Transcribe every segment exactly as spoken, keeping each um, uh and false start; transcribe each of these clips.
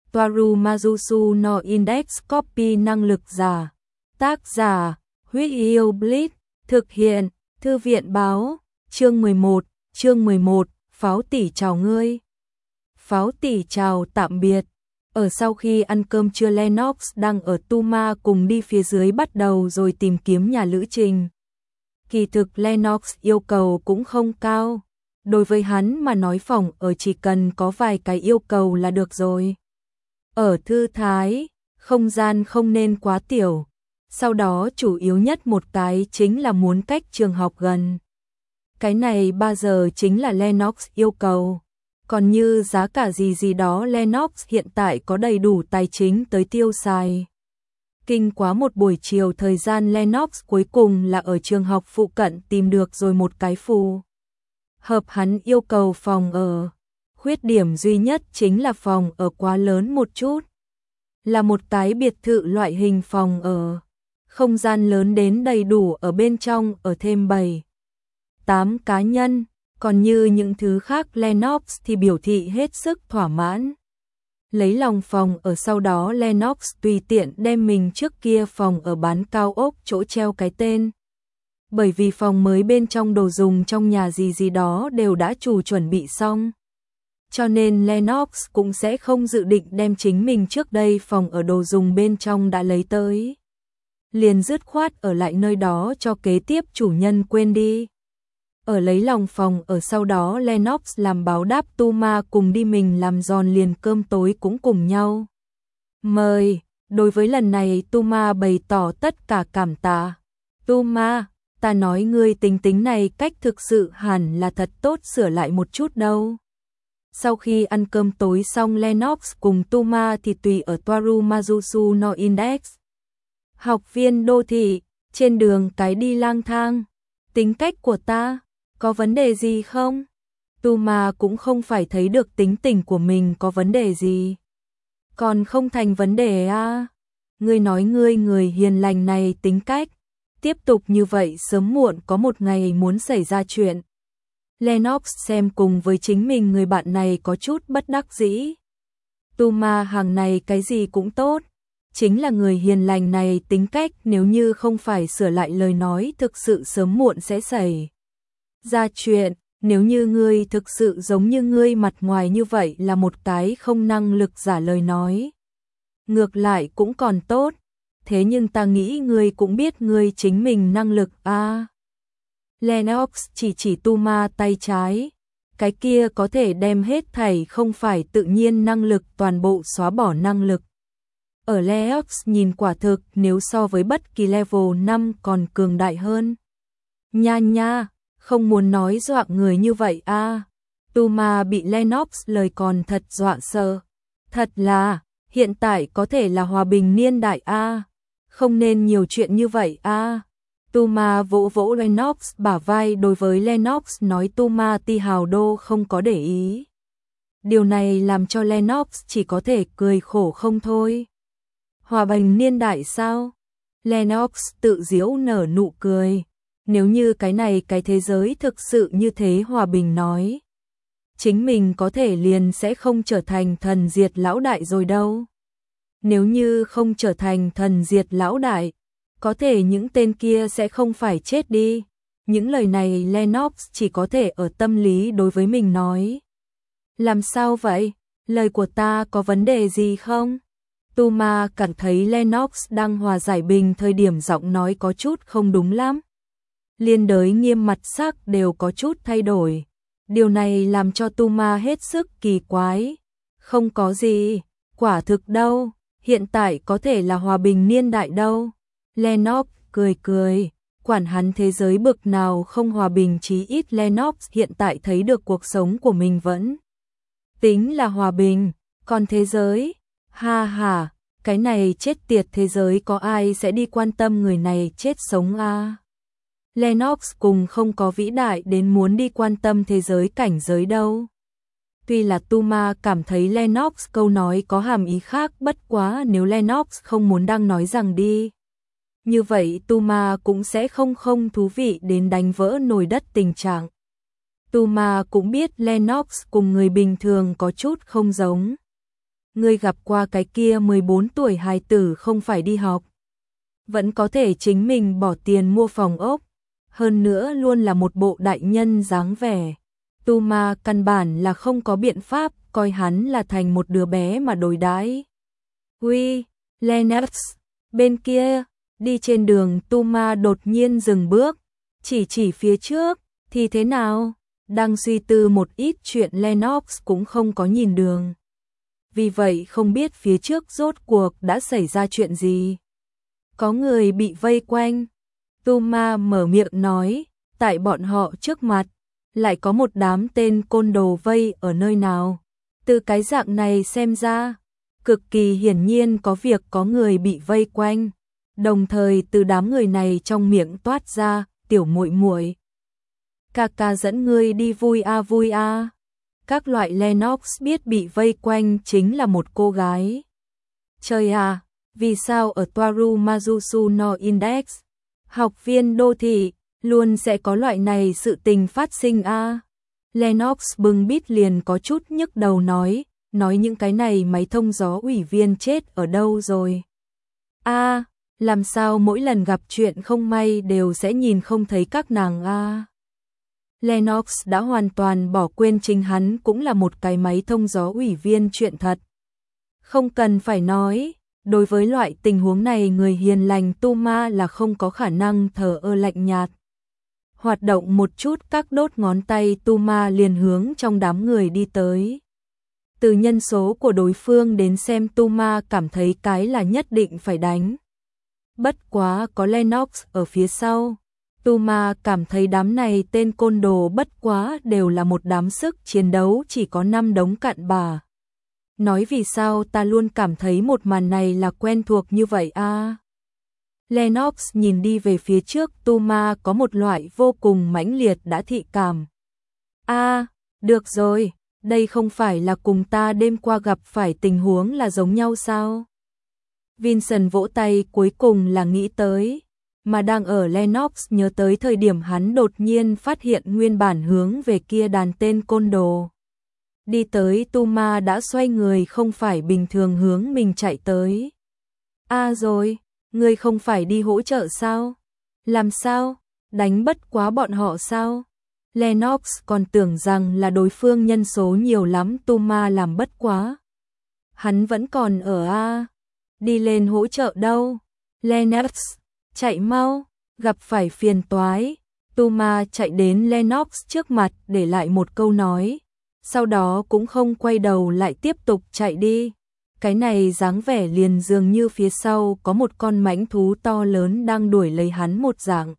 Toaru Mazusu no Index Copy năng lực giả. Tác giả, Huyết Yêu Blitz, thực hiện, Thư viện báo, chương mười một, chương mười một, Pháo tỷ chào ngươi. Pháo tỷ chào tạm biệt. Ở sau khi ăn cơm trưa Lennox đang ở Tuma cùng đi phía dưới bắt đầu rồi tìm kiếm nhà lữ trình. Kỳ thực Lennox yêu cầu cũng không cao. Đối với hắn mà nói phòng ở chỉ cần có vài cái yêu cầu là được rồi. Ở thư thái, không gian không nên quá tiểu. Sau đó chủ yếu nhất một cái chính là muốn cách trường học gần. Cái này bao giờ chính là Lennox yêu cầu. Còn như giá cả gì gì đó Lennox hiện tại có đầy đủ tài chính tới tiêu xài. Kinh quá một buổi chiều thời gian Lennox cuối cùng là ở trường học phụ cận tìm được rồi một cái phù hợp hắn yêu cầu phòng ở. Khuyết điểm duy nhất chính là phòng ở quá lớn một chút. Là một cái biệt thự loại hình phòng ở. Không gian lớn đến đầy đủ ở bên trong ở thêm bảy, tám cá nhân. Còn như những thứ khác Lennox thì biểu thị hết sức thỏa mãn. Lấy lòng phòng ở sau đó Lennox tùy tiện đem mình trước kia phòng ở bán cao ốc chỗ treo cái tên. Bởi vì phòng mới bên trong đồ dùng trong nhà gì gì đó đều đã chủ chuẩn bị xong. Cho nên Lennox cũng sẽ không dự định đem chính mình trước đây phòng ở đồ dùng bên trong đã lấy tới. Liền dứt khoát ở lại nơi đó cho kế tiếp chủ nhân quên đi. Ở lấy lòng phòng ở sau đó Lennox làm báo đáp Tuma cùng đi mình làm giòn liền cơm tối cũng cùng nhau. Mời, đối với lần này Tuma bày tỏ tất cả cảm tạ. Tuma, ta nói ngươi tính tính này cách thực sự hẳn là thật tốt sửa lại một chút đâu. Sau khi ăn cơm tối xong Lennox cùng Tuma thì tùy ở Toaru Mazusu no Index. Học viên đô thị, trên đường cái đi lang thang. Tính cách của ta có vấn đề gì không? Tuma cũng không phải thấy được tính tình của mình có vấn đề gì. Còn không thành vấn đề à? Ngươi nói ngươi người hiền lành này tính cách. Tiếp tục như vậy sớm muộn có một ngày muốn xảy ra chuyện. Lennox xem cùng với chính mình người bạn này có chút bất đắc dĩ. Tuma hàng này cái gì cũng tốt. Chính là người hiền lành này tính cách nếu như không phải sửa lại lời nói thực sự sớm muộn sẽ xảy ra chuyện. Nếu như ngươi thực sự giống như ngươi mặt ngoài như vậy là một cái không năng lực giả lời nói. Ngược lại cũng còn tốt. Thế nhưng ta nghĩ ngươi cũng biết ngươi chính mình năng lực à. Lennox chỉ chỉ Tuma tay trái. Cái kia có thể đem hết thảy không phải tự nhiên năng lực toàn bộ xóa bỏ năng lực. Ở Lennox nhìn quả thực nếu so với bất kỳ level năm còn cường đại hơn. Nha nha, không muốn nói dọa người như vậy à. Tuma bị Lennox lời còn thật dọa sợ. Thật là, hiện tại có thể là hòa bình niên đại à. Không nên nhiều chuyện như vậy à. Tuma vỗ vỗ Lennox bả vai đối với Lennox nói Tuma ti hào đô không có để ý. Điều này làm cho Lennox chỉ có thể cười khổ không thôi. Hòa bình niên đại sao? Lennox tự giễu nở nụ cười. Nếu như cái này cái thế giới thực sự như thế hòa bình nói. Chính mình có thể liền sẽ không trở thành thần diệt lão đại rồi đâu. Nếu như không trở thành thần diệt lão đại, có thể những tên kia sẽ không phải chết đi. Những lời này Lennox chỉ có thể ở tâm lý đối với mình nói. Làm sao vậy? Lời của ta có vấn đề gì không? Tuma cảm thấy Lennox đang hòa giải bình thời điểm giọng nói có chút không đúng lắm. Liên đới nghiêm mặt sắc đều có chút thay đổi. Điều này làm cho Tuma hết sức kỳ quái. Không có gì, quả thực đâu, hiện tại có thể là hòa bình niên đại đâu. Lennox cười cười, quản hắn thế giới bực nào không hòa bình chí ít Lennox hiện tại thấy được cuộc sống của mình vẫn tính là hòa bình, còn thế giới, ha ha, cái này chết tiệt thế giới có ai sẽ đi quan tâm người này chết sống à? Lennox cùng không có vĩ đại đến muốn đi quan tâm thế giới cảnh giới đâu. Tuy là Tuma cảm thấy Lennox câu nói có hàm ý khác bất quá nếu Lennox không muốn đang nói rằng đi. Như vậy Tuma cũng sẽ không không thú vị đến đánh vỡ nồi đất tình trạng. Tuma cũng biết Lennox cùng người bình thường có chút không giống. ngươi gặp qua cái kia mười bốn tuổi hài tử không phải đi học, vẫn có thể chính mình bỏ tiền mua phòng ốc, hơn nữa luôn là một bộ đại nhân dáng vẻ. Tu Ma căn bản là không có biện pháp coi hắn là thành một đứa bé mà đối đãi. Uy, Lennox, bên kia, đi trên đường Tu Ma đột nhiên dừng bước, chỉ chỉ phía trước, thì thế nào? Đang suy tư một ít chuyện Lennox cũng không có nhìn đường. Vì vậy không biết phía trước rốt cuộc đã xảy ra chuyện gì. Có người bị vây quanh. Tu Ma mở miệng nói, tại bọn họ trước mặt, lại có một đám tên côn đồ vây ở nơi nào. Từ cái dạng này xem ra, cực kỳ hiển nhiên có việc có người bị vây quanh. Đồng thời từ đám người này trong miệng toát ra, tiểu muội muội, ca ca dẫn ngươi đi vui a vui a. Các loại Lennox biết bị vây quanh chính là một cô gái. Trời à, vì sao ở Toaru Majusu no Index, học viên đô thị, luôn sẽ có loại này sự tình phát sinh a. Lennox bưng bít liền có chút nhức đầu nói, nói những cái này máy thông gió ủy viên chết ở đâu rồi. A, làm sao mỗi lần gặp chuyện không may đều sẽ nhìn không thấy các nàng a. Lennox đã hoàn toàn bỏ quên chính hắn cũng là một cái máy thông gió ủy viên chuyện thật. Không cần phải nói, đối với loại tình huống này người hiền lành Tu Ma là không có khả năng thờ ơ lạnh nhạt. Hoạt động một chút các đốt ngón tay Tu Ma liền hướng trong đám người đi tới. Từ nhân số của đối phương đến xem Tu Ma cảm thấy cái là nhất định phải đánh. Bất quá có Lennox ở phía sau. Tu Ma cảm thấy đám này tên côn đồ bất quá đều là một đám sức chiến đấu chỉ có năm đống cặn bà. Nói vì sao ta luôn cảm thấy một màn này là quen thuộc như vậy a. À? Lennox nhìn đi về phía trước Tu Ma có một loại vô cùng mãnh liệt đã thị cảm. A, à, được rồi, đây không phải là cùng ta đêm qua gặp phải tình huống là giống nhau sao? Vincent vỗ tay cuối cùng là nghĩ tới. Mà đang ở Lennox nhớ tới thời điểm hắn đột nhiên phát hiện nguyên bản hướng về kia đàn tên côn đồ. Đi tới Tu Ma đã xoay người không phải bình thường hướng mình chạy tới. À rồi, ngươi không phải đi hỗ trợ sao? Làm sao? Đánh bất quá bọn họ sao? Lennox còn tưởng rằng là đối phương nhân số nhiều lắm Tu Ma làm bất quá. Hắn vẫn còn ở A. Đi lên hỗ trợ đâu? Lennox, chạy mau, gặp phải phiền toái. Tu Ma chạy đến Lennox trước mặt để lại một câu nói. Sau đó cũng không quay đầu lại tiếp tục chạy đi. Cái này dáng vẻ liền dường như phía sau có một con mãnh thú to lớn đang đuổi lấy hắn một dạng.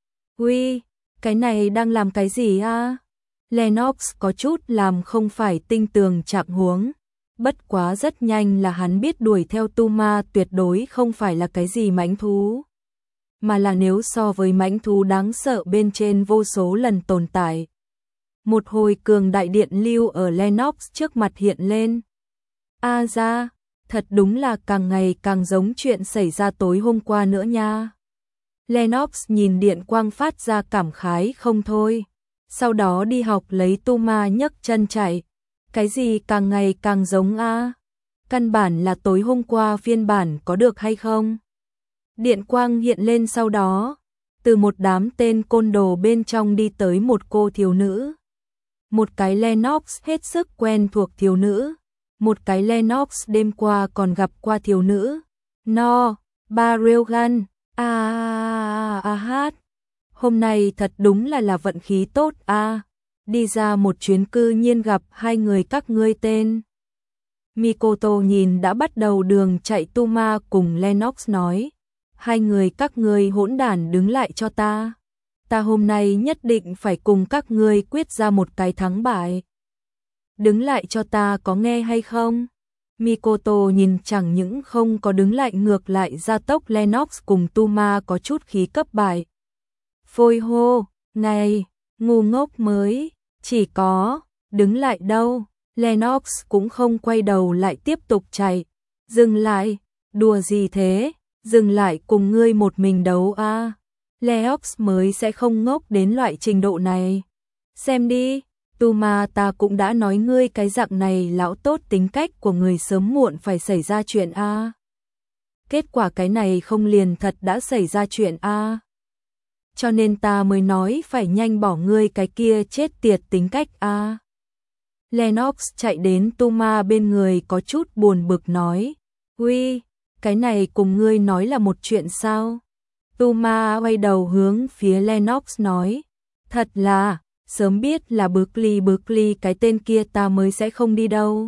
Uy, cái này đang làm cái gì a? Lennox có chút làm không phải tinh tường trạng huống. Bất quá rất nhanh là hắn biết đuổi theo Tu Ma tuyệt đối không phải là cái gì mãnh thú. Mà là nếu so với mãnh thú đáng sợ bên trên vô số lần tồn tại. Một hồi cường đại điện lưu ở Lennox trước mặt hiện lên. A ra, thật đúng là càng ngày càng giống chuyện xảy ra tối hôm qua nữa nha. Lennox nhìn điện quang phát ra cảm khái không thôi. Sau đó đi học lấy Tu Ma nhấc chân chạy. Cái gì càng ngày càng giống a? Căn bản là tối hôm qua phiên bản có được hay không? Điện quang hiện lên sau đó. Từ một đám tên côn đồ bên trong đi tới một cô thiếu nữ. Một cái Lennox hết sức quen thuộc thiếu nữ. Một cái Lennox đêm qua còn gặp qua thiếu nữ. No, ba Railgun, a a a hát. Hôm nay thật đúng là là vận khí tốt a. Đi ra một chuyến cư nhiên gặp hai người các ngươi tên. Mikoto nhìn đã bắt đầu đường chạy Tu Ma cùng Lennox nói. Hai người các ngươi hỗn đản đứng lại cho ta. Ta hôm nay nhất định phải cùng các ngươi quyết ra một cái thắng bại. Đứng lại cho ta có nghe hay không? Mikoto nhìn chẳng những không có đứng lại ngược lại ra tốc Lennox cùng Tu Ma có chút khí cấp bại. Phôi hô, này, ngu ngốc mới, chỉ có, đứng lại đâu, Lennox cũng không quay đầu lại tiếp tục chạy. Dừng lại, đùa gì thế, dừng lại cùng ngươi một mình đấu a. À. Lennox mới sẽ không ngốc đến loại trình độ này. Xem đi, Tuma, ta cũng đã nói ngươi cái dạng này lão tốt tính cách của người sớm muộn phải xảy ra chuyện a. Kết quả cái này không liền thật đã xảy ra chuyện a. Cho nên ta mới nói phải nhanh bỏ ngươi cái kia chết tiệt tính cách a. Lennox chạy đến Tuma bên người có chút buồn bực nói, "Uy, cái này cùng ngươi nói là một chuyện sao?" Tuma quay đầu hướng phía Lennox nói, "Thật là, sớm biết là Berkeley Berkeley cái tên kia ta mới sẽ không đi đâu."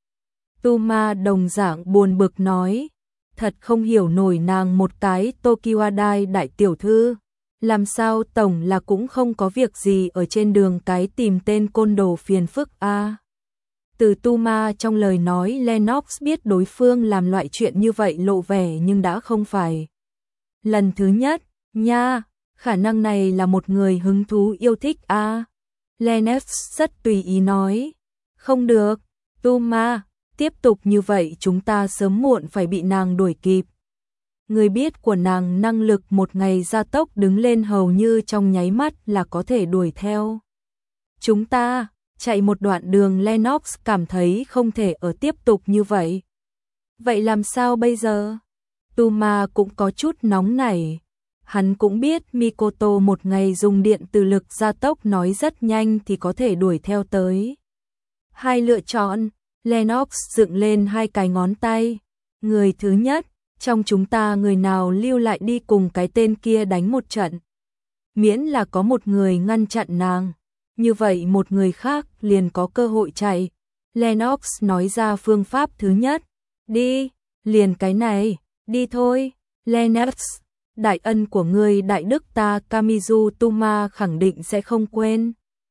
Tuma đồng dạng buồn bực nói, "Thật không hiểu nổi nàng một cái Tokiwadai đại tiểu thư, làm sao tổng là cũng không có việc gì ở trên đường cái tìm tên côn đồ phiền phức a." À. Từ Tuma trong lời nói Lennox biết đối phương làm loại chuyện như vậy lộ vẻ nhưng đã không phải lần thứ nhất, nha, khả năng này là một người hứng thú yêu thích a. À. Lennox rất tùy ý nói, "Không được, Tuma, tiếp tục như vậy chúng ta sớm muộn phải bị nàng đuổi kịp. Người biết của nàng năng lực một ngày gia tốc đứng lên hầu như trong nháy mắt là có thể đuổi theo chúng ta." Chạy một đoạn đường Lennox cảm thấy không thể ở tiếp tục như vậy. Vậy làm sao bây giờ? Tuma cũng có chút nóng nảy. Hắn cũng biết Mikoto một ngày dùng điện từ lực gia tốc nói rất nhanh thì có thể đuổi theo tới. Hai lựa chọn, Lennox dựng lên hai cái ngón tay. Người thứ nhất, trong chúng ta người nào lưu lại đi cùng cái tên kia đánh một trận. Miễn là có một người ngăn chặn nàng. Như vậy một người khác liền có cơ hội chạy. Lennox nói ra phương pháp thứ nhất. Đi, liền cái này, đi thôi. Lennox, đại ân của ngươi đại đức ta Kamizu Tuma khẳng định sẽ không quên.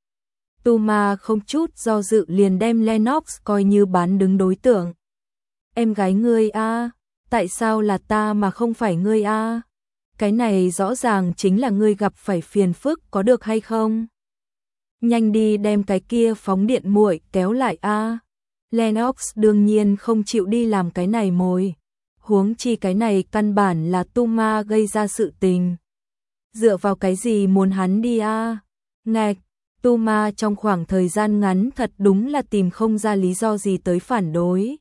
Tuma không chút do dự liền đem Lennox coi như bán đứng đối tượng. Em gái ngươi a, tại sao là ta mà không phải ngươi a? Cái này rõ ràng chính là ngươi gặp phải phiền phức có được hay không? Nhanh đi đem cái kia phóng điện muội kéo lại a. Lennox đương nhiên không chịu đi làm cái này mồi. Huống chi cái này căn bản là Tuma gây ra sự tình. Dựa vào cái gì muốn hắn đi a? Ngạch, Tuma trong khoảng thời gian ngắn thật đúng là tìm không ra lý do gì tới phản đối.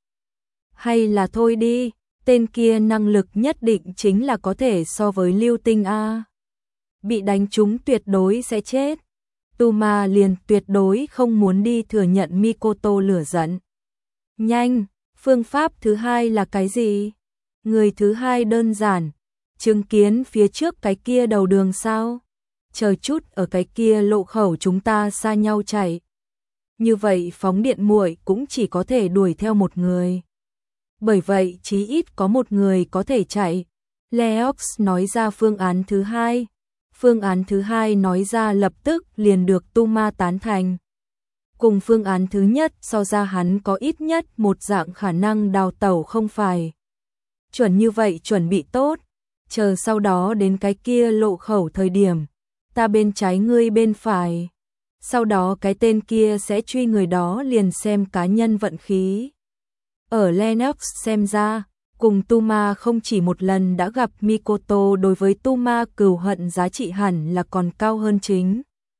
Hay là thôi đi, tên kia năng lực nhất định chính là có thể so với Lưu Tinh a. Bị đánh trúng tuyệt đối sẽ chết. Tuma liền tuyệt đối không muốn đi thừa nhận Mikoto lửa giận. Nhanh, phương pháp thứ hai là cái gì? Người thứ hai đơn giản, chứng kiến phía trước cái kia đầu đường sao? Chờ chút ở cái kia lộ khẩu chúng ta xa nhau chạy. Như vậy phóng điện muội cũng chỉ có thể đuổi theo một người. Bởi vậy chí ít có một người có thể chạy. Lennox nói ra phương án thứ hai. Phương án thứ hai nói ra lập tức liền được Tuma tán thành. Cùng phương án thứ nhất so ra hắn có ít nhất một dạng khả năng đào tẩu không phải. Chuẩn như vậy chuẩn bị tốt, chờ sau đó đến cái kia lộ khẩu thời điểm, ta bên trái ngươi bên phải. Sau đó cái tên kia sẽ truy người đó liền xem cá nhân vận khí. Ở Lennox xem ra, cùng Tuma không chỉ một lần đã gặp Mikoto đối với Tuma cừu hận giá trị hẳn là còn cao hơn chính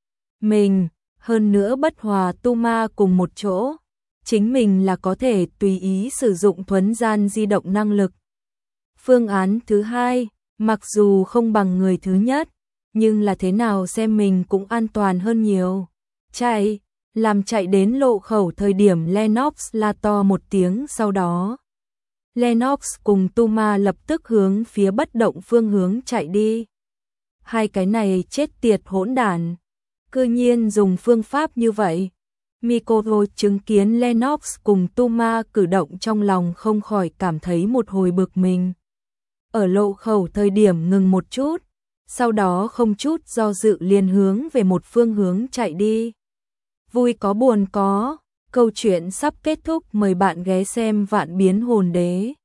mình, hơn nữa bất hòa Tuma cùng một chỗ, chính mình là có thể tùy ý sử dụng thuấn gian di động năng lực. Phương án thứ hai, mặc dù không bằng người thứ nhất, nhưng là thế nào xem mình cũng an toàn hơn nhiều. Chạy, làm chạy đến lộ khẩu thời điểm Lennox la to một tiếng sau đó. Lennox cùng Tuma lập tức hướng phía bất động phương hướng chạy đi. Hai cái này chết tiệt hỗn đản, cư nhiên dùng phương pháp như vậy. Mikoto chứng kiến Lennox cùng Tuma cử động trong lòng không khỏi cảm thấy một hồi bực mình. Ở lộ khẩu thời điểm ngừng một chút, sau đó không chút do dự liền hướng về một phương hướng chạy đi. Vui có buồn có, câu chuyện sắp kết thúc, mời bạn ghé xem Vạn Biến Hồn Đế.